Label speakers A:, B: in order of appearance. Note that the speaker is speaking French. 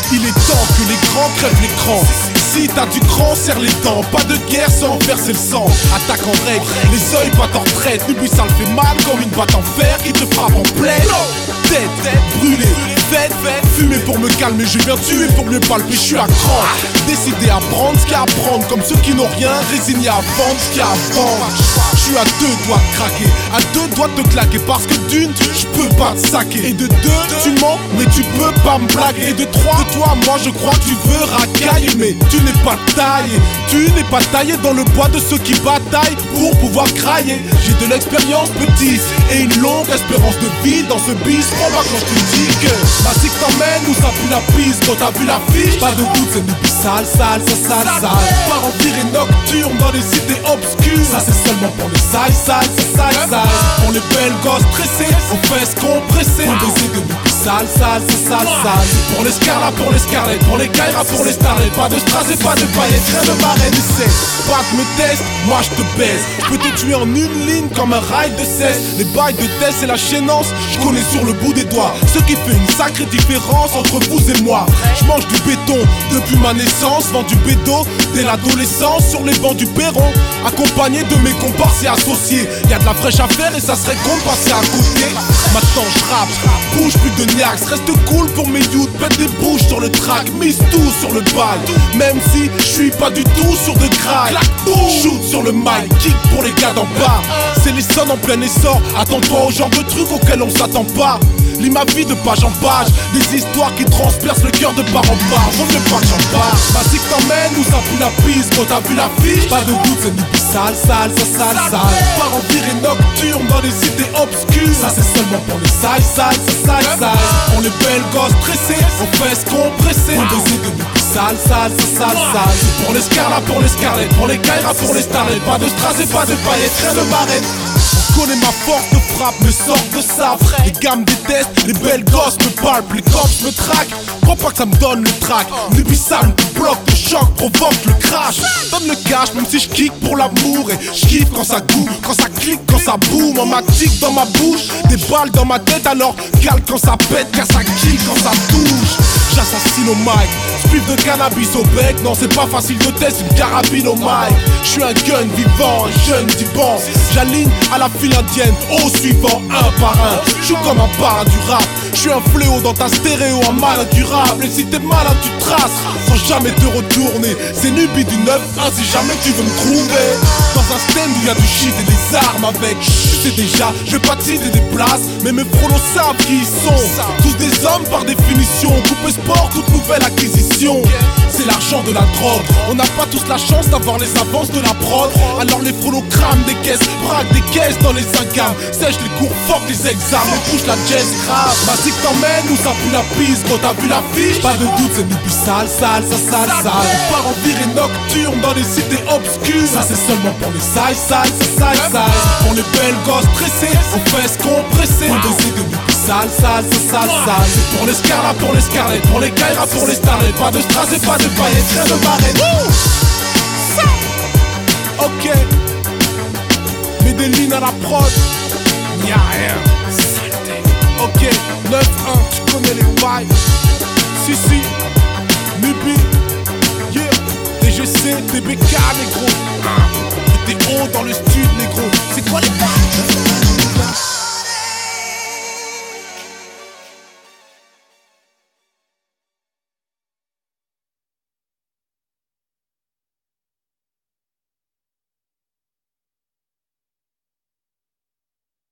A: Il est temps que les grands crèvent l'écran. Si t'as du cran, serre les dents. Pas de guerre sans verser le sang. Attaque en règle, les yeux battent en retraite. N'oublie ça le fait mal comme une batte en fer qui te frappe en pleine tête, brûlée, fête, fumer pour me calmer. Je viens tuer pour mieux palper, je suis à cran. Décidé à prendre ce qu'il y a à prendre. Comme ceux qui n'ont rien, résignés à vendre ce qu'il y a à vendre. Je suis à deux doigts de craquer, à deux doigts de te claquer. Parce que d'une, je peux pas te saquer. Et de deux, tu mens, mais tu peux pas me blaguer. Et de trois, de toi, moi je crois que tu veux racailler. Mais tu n'es pas taillé, tu n'es pas taillé dans le bois de ceux qui bataillent pour pouvoir crailler. J'ai de l'expérience petit et une longue espérance de vie dans ce bis. Crois pas quand je te dis que la zig t'emmène où ça pue la piste. Quand t'as vu la fiche, pas de doute, c'est nous plus sale, sale, ça sale, sale. Par en virée nocturne dans les cités obscures. Ça c'est seulement pour les sales, sales, ça sale, sale. Pour les belles gosses stressées, aux fesses compressées. Pour baiser de nous plus sale, sale, ça sale, sale. Pour les scarlats, pour les scarlettes, pour les kairas, pour les starlettes. Pas de strass et pas de paillettes, rien de marraine. C'est pas de me teste, moi je te baise. Je peux te tuer en une ligne comme un rail de 16. Les bails de test et la chaînance, je connais sur le bout des doigts. Ce qui fait une sacrée différence entre vous et moi. Je mange du béton depuis ma naissance, vends du bédo dès l'adolescence sur les bancs du perron. Accompagné de mes comparses et associés. Y'a de la fraîche à faire et ça serait con de passer à côté. Maintenant je rappe, bouge plus de niax. Reste cool pour mes youths, pète des bouches sur le track. Mise tout sur le bal, même si je suis pas du tout sur de graille. Shoot sur le mic, kick pour les gars d'en bas. C'est les sons en plein essor, attends-toi au genre de trucs auxquels on s'attend pas. Lis ma vie de page en page, des histoires qui transpercent le cœur de part en part. Vaut mieux pas que j'en parle. Vas-y que t'emmènes où ça pue la piste. Quand t'as vu la fiche, pas de doute, c'est nous plus sale, sale, ça sale, sale. Par en virée nocturne dans les cités obscures. Ça c'est seulement pour les sales, sales, ça sale, sale. Pour les belles gosses stressées, aux fesses compressées. Pour baiser de nous plus sale, sale, ça sale, sale. Pour les scarlats, pour les scarlettes, pour les kairas, pour les starlettes. Pas de strass et pas de paillettes, rien de marraine. On connaît ma force de frappe, me sort de ça. Les gars me détestent, les belles gosses me parlent, les cops me traquent. Crois pas que ça me donne le track. Nubisal me bloque, le choc provoque le crash. Donne le cash, même si je kick pour l'amour. Et je kiffe quand ça goûte, quand ça clique, quand ça boum. On m'attique dans ma bouche, des balles dans ma tête. Alors cale quand ça pète, car ça kill quand ça touche. J'assassine au mic, spliff de cannabis au bec. Non c'est pas facile de tester une carabine au mic. Je suis un gun vivant, un jeune divan. J'aligne à la file indienne, au suivant un par un. Je suis comme un parrain du rap. Je suis un fléau dans ta stéréo, un mal incurable. Et si t'es malade tu traces, sans jamais te retourner. C'est Nubi du 9-1 si jamais tu veux me trouver. Dans un stand où y'a du shit et des armes avec. Tu sais déjà, je vais pas te citer des places, mais mes frolos savent qui ils sont. Tous des hommes par définition, coupé sport, toute nouvelle acquisition. C'est l'argent de la drogue, on n'a pas tous la chance d'avoir les avances de la prod. Alors les frolos crament des caisses, braquent des caisses dans les agams. Sèche les cours, fuck les examens, et pousse la jazz grave. Vas-y que t'emmènes où ça pue la piste. Quand t'as vu la fiche, pas de doute c'est nous plus sale, sale, ça sale, sale. On part en virée nocturne dans les cités obscures. Ça c'est seulement pour les sales, sales, ça sale, sale. Pour les belles gosses stressées, aux fesses compressées. Pour baiser de nous plus sale, sale, ça sale, sale. C'est pour les scarlats, pour les scarlettes, pour les kairas, pour les starlettes. Pas de strass et pas de paillettes, rien de marraine. Ok, mets des lignes à la prod. Y'a rien. Ok, 9-1, tu connais les bails. Si, Nubi, yeah. DGC, TBK, négro. T'es haut dans le studio, négro. C'est quoi les bails?